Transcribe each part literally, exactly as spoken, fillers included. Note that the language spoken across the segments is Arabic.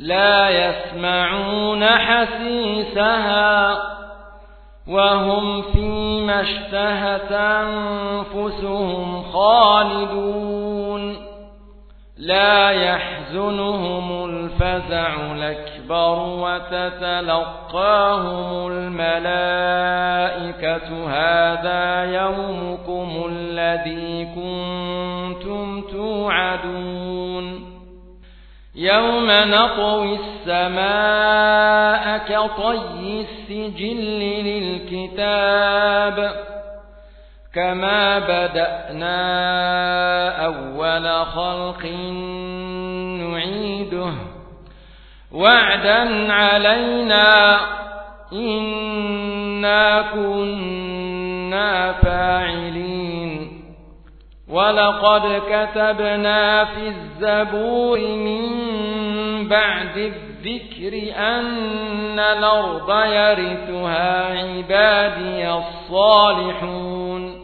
لا يسمعون حسيسها وهم فيما اشتهت أنفسهم خالدون لا يحزنهم الفزع الأكبر وتتلقاهم الملائكة هذا يومكم الذي كنتم توعدون يوم نطوي السماء كطي السجل للكتاب كما بدأنا أول خلق نعيده وعدا علينا إنا كنا فاعلين ولقد كتبنا في الزبور من بعد الذكر أن الأرض يرثها عبادي الصالحون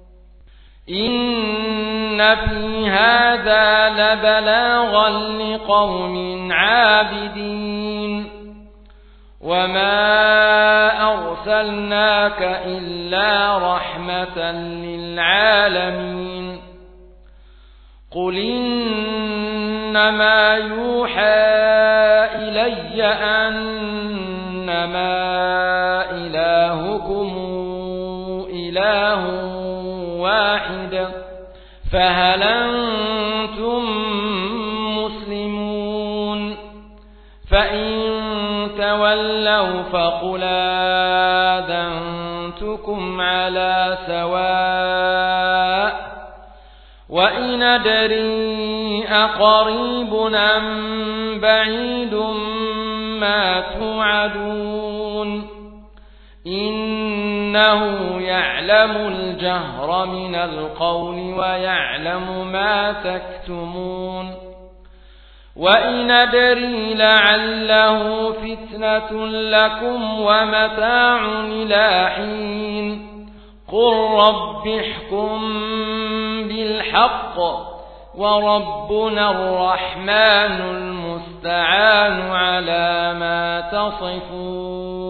إن في هذا لبلاغا لقوم عابدين وما أرسلناك إلا رحمة للعالمين قل إنما يوحى إلي أنما إلهكم إله واحد فهل أنتم مسلمون فإن تولوا فقل آذنتكم على سواء وإن أدري أقريب أم بعيد ما توعدون إنه يعلم الجهر من القول ويعلم ما تكتمون وإن أدري لعله فتنة لكم ومتاع إلى حين قل رب احكم بالحق وربنا الرحمن المستعان على ما تصفون